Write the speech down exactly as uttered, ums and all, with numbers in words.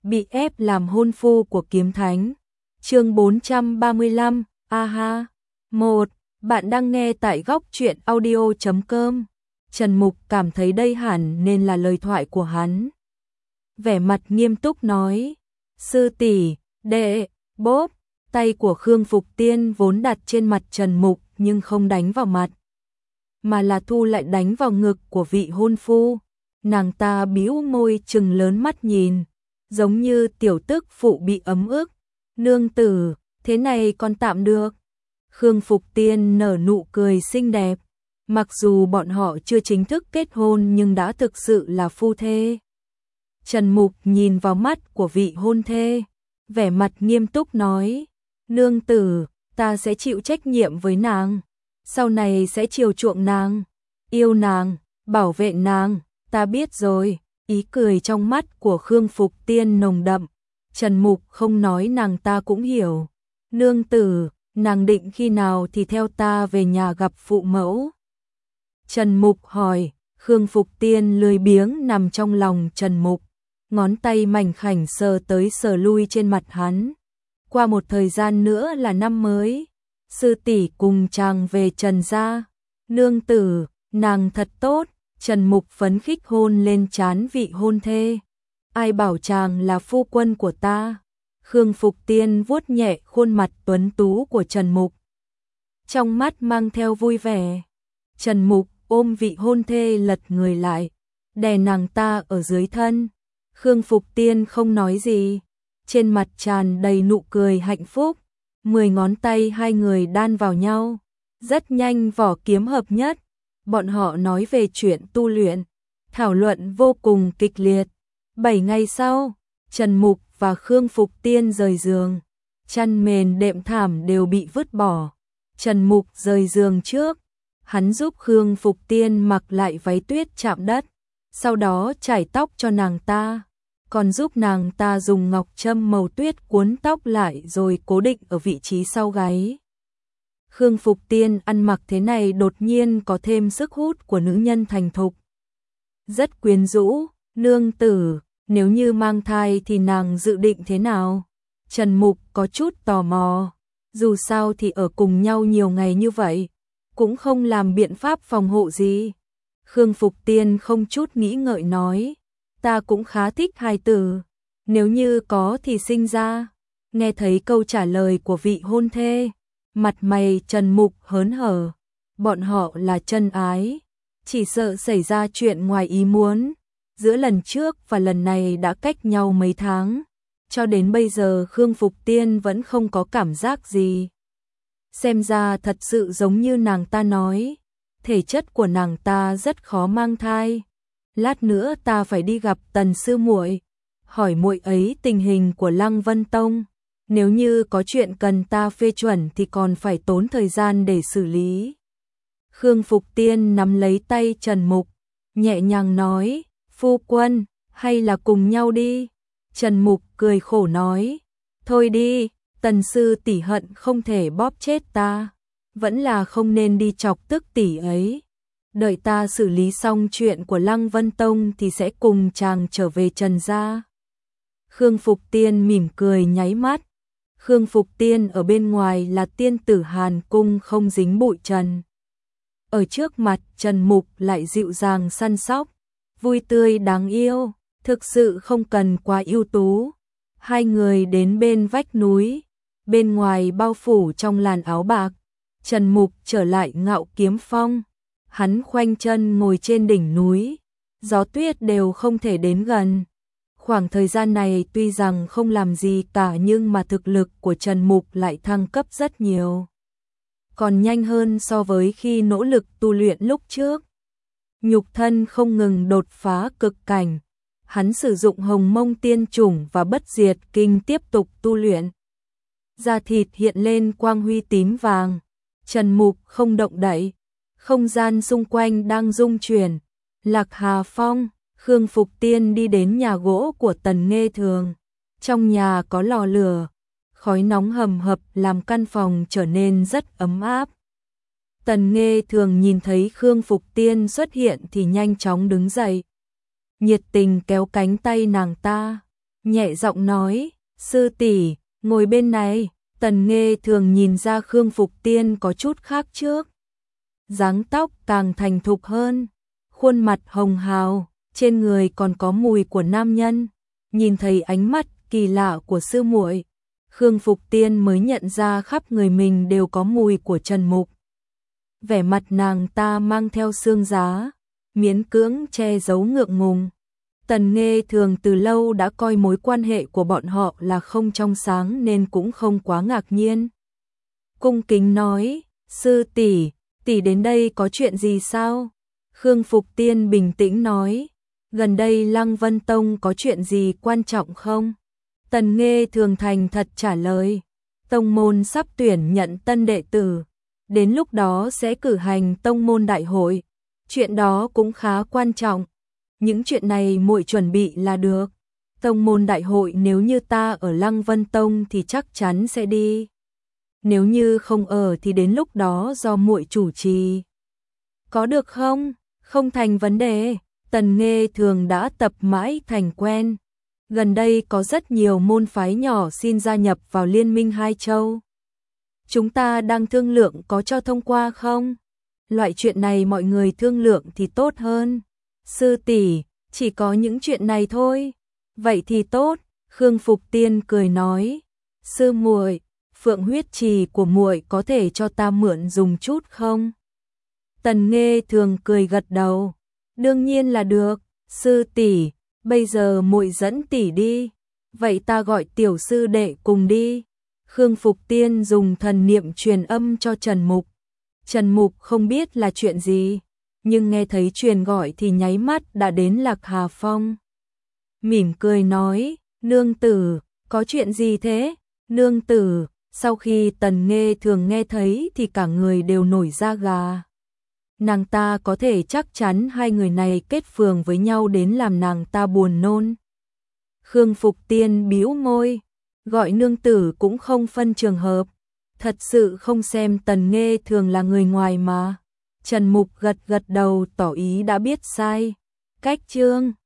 bị ép làm hôn phu của kiếm thánh. Chương bốn trăm ba mươi lăm, aha. một. Bạn đang nghe tại góc truyện audio chấm com. Trần Mục cảm thấy đây hẳn nên là lời thoại của hắn. Vẻ mặt nghiêm túc nói, sư tỷ, đệ, bốp. Tay của Khương Phục Tiên vốn đặt trên mặt Trần Mục nhưng không đánh vào mặt, mà là thu lại đánh vào ngực của vị hôn phu. Nàng ta bĩu môi trừng lớn mắt nhìn, giống như tiểu tức phụ bị ấm ức. Nương tử, thế này còn tạm được. Khương Phục Tiên nở nụ cười xinh đẹp, mặc dù bọn họ chưa chính thức kết hôn nhưng đã thực sự là phu thê. Trần Mục nhìn vào mắt của vị hôn thê, vẻ mặt nghiêm túc nói, nương tử, ta sẽ chịu trách nhiệm với nàng, sau này sẽ chiều chuộng nàng, yêu nàng, bảo vệ nàng, ta biết rồi. Ý cười trong mắt của Khương Phục Tiên nồng đậm, Trần Mục không nói nàng ta cũng hiểu. Nương tử, nàng định khi nào thì theo ta về nhà gặp phụ mẫu? Trần Mục hỏi. Khương Phục Tiên lười biếng nằm trong lòng Trần Mục, ngón tay mảnh khảnh sờ tới sờ lui trên mặt hắn. Qua một thời gian nữa là năm mới, sư tỷ cùng chàng về Trần gia. Nương tử, nàng thật tốt. Trần Mục phấn khích hôn lên trán vị hôn thê. Ai bảo chàng là phu quân của ta? Khương Phục Tiên vuốt nhẹ khuôn mặt tuấn tú của Trần Mục, trong mắt mang theo vui vẻ. Trần Mục ôm vị hôn thê lật người lại, đè nàng ta ở dưới thân. Khương Phục Tiên không nói gì, trên mặt tràn đầy nụ cười hạnh phúc. Mười ngón tay hai người đan vào nhau, rất nhanh vỏ kiếm hợp nhất. Bọn họ nói về chuyện tu luyện, thảo luận vô cùng kịch liệt. Bảy ngày sau, Trần Mục và Khương Phục Tiên rời giường, chăn mền đệm thảm đều bị vứt bỏ. Trần Mục rời giường trước, hắn giúp Khương Phục Tiên mặc lại váy tuyết chạm đất, sau đó chải tóc cho nàng ta, còn giúp nàng ta dùng ngọc châm màu tuyết cuốn tóc lại rồi cố định ở vị trí sau gáy. Khương Phục Tiên ăn mặc thế này đột nhiên có thêm sức hút của nữ nhân thành thục, rất quyến rũ. Nương tử, nếu như mang thai thì nàng dự định thế nào? Trần Mục có chút tò mò, dù sao thì ở cùng nhau nhiều ngày như vậy, cũng không làm biện pháp phòng hộ gì. Khương Phục Tiên không chút nghĩ ngợi nói, ta cũng khá thích hài tử, nếu như có thì sinh ra. Nghe thấy câu trả lời của vị hôn thê, mặt mày Trần Mục hớn hở, bọn họ là chân ái, chỉ sợ xảy ra chuyện ngoài ý muốn. Giữa lần trước và lần này đã cách nhau mấy tháng, cho đến bây giờ Khương Phục Tiên vẫn không có cảm giác gì. Xem ra thật sự giống như nàng ta nói, thể chất của nàng ta rất khó mang thai. Lát nữa ta phải đi gặp Tần sư muội, hỏi muội ấy tình hình của Lăng Vân Tông. Nếu như có chuyện cần ta phê chuẩn thì còn phải tốn thời gian để xử lý. Khương Phục Tiên nắm lấy tay Trần Mục, nhẹ nhàng nói, phu quân, hay là cùng nhau đi. Trần Mục cười khổ nói, thôi đi, Tần sư tỷ hận không thể bóp chết ta, vẫn là không nên đi chọc tức tỷ ấy. Đợi ta xử lý xong chuyện của Lăng Vân Tông thì sẽ cùng chàng trở về Trần gia. Khương Phục Tiên mỉm cười nháy mắt. Khương Phục Tiên ở bên ngoài là tiên tử Hàn Cung không dính bụi trần, ở trước mặt Trần Mục lại dịu dàng săn sóc, vui tươi đáng yêu, thực sự không cần quá ưu tú. Hai người đến bên vách núi, bên ngoài bao phủ trong làn áo bạc, Trần Mục trở lại Ngạo Kiếm Phong. Hắn khoanh chân ngồi trên đỉnh núi, gió tuyết đều không thể đến gần. Khoảng thời gian này tuy rằng không làm gì cả nhưng mà thực lực của Trần Mục lại thăng cấp rất nhiều, còn nhanh hơn so với khi nỗ lực tu luyện lúc trước. Nhục thân không ngừng đột phá cực cảnh, hắn sử dụng Hồng Mông Tiên Chủng và Bất Diệt Kinh tiếp tục tu luyện. Da thịt hiện lên quang huy tím vàng, Trần Mục không động đậy, không gian xung quanh đang rung chuyển. Lạc Hà Phong, Khương Phục Tiên đi đến nhà gỗ của Tần Nghê Thường. Trong nhà có lò lửa, khói nóng hầm hập làm căn phòng trở nên rất ấm áp. Tần Nghê Thường nhìn thấy Khương Phục Tiên xuất hiện thì nhanh chóng đứng dậy, nhiệt tình kéo cánh tay nàng ta. nhẹ giọng nói, sư tỷ, ngồi bên này. Tần Nghê Thường nhìn ra Khương Phục Tiên có chút khác trước. Dáng tóc càng thành thục hơn, khuôn mặt hồng hào, trên người còn có mùi của nam nhân. Nhìn thấy ánh mắt kỳ lạ của sư muội, Khương Phục Tiên mới nhận ra khắp người mình đều có mùi của Trần Mục. Vẻ mặt nàng ta mang theo xương giá, miễn cưỡng che giấu ngượng ngùng. Tần Nghê Thường từ lâu đã coi mối quan hệ của bọn họ là không trong sáng nên cũng không quá ngạc nhiên. Cung kính nói, sư tỷ, tỷ đến đây có chuyện gì sao? Khương Phục Tiên bình tĩnh nói, gần đây Lăng Vân Tông có chuyện gì quan trọng không? Tần Nghê Thường thành thật trả lời, tông môn sắp tuyển nhận tân đệ tử, đến lúc đó sẽ cử hành tông môn đại hội, chuyện đó cũng khá quan trọng. Những chuyện này muội chuẩn bị là được. Tông môn đại hội nếu như ta ở Lăng Vân Tông thì chắc chắn sẽ đi. Nếu như không ở thì đến lúc đó do muội chủ trì. Có được không? Không thành vấn đề. Tần Nghê Thường đã tập mãi thành quen. Gần đây có rất nhiều môn phái nhỏ xin gia nhập vào Liên minh Hai Châu. Chúng ta đang thương lượng có cho thông qua không? Loại chuyện này mọi người thương lượng thì tốt hơn. Sư tỷ, chỉ có những chuyện này thôi. Vậy thì tốt, Khương Phục Tiên cười nói. Sư muội, phượng huyết trì của muội có thể cho ta mượn dùng chút không? Tần Nghê Thường cười gật đầu. Đương nhiên là được, sư tỷ, bây giờ muội dẫn tỷ đi. Vậy ta gọi tiểu sư đệ cùng đi. Khương Phục Tiên dùng thần niệm truyền âm cho Trần Mục. Trần Mục không biết là chuyện gì, nhưng nghe thấy truyền gọi thì nháy mắt đã đến Lạc Hà Phong. Mỉm cười nói, nương tử, có chuyện gì thế? Nương tử, sau khi Tần Nghê Thường nghe thấy thì cả người đều nổi da gà. Nàng ta có thể chắc chắn hai người này kết phường với nhau đến làm nàng ta buồn nôn. Khương Phục Tiên bĩu môi, gọi nương tử cũng không phân trường hợp. Thật sự không xem Tần Nghê Thường là người ngoài mà. Trần Mục gật gật đầu tỏ ý đã biết sai. Cách chương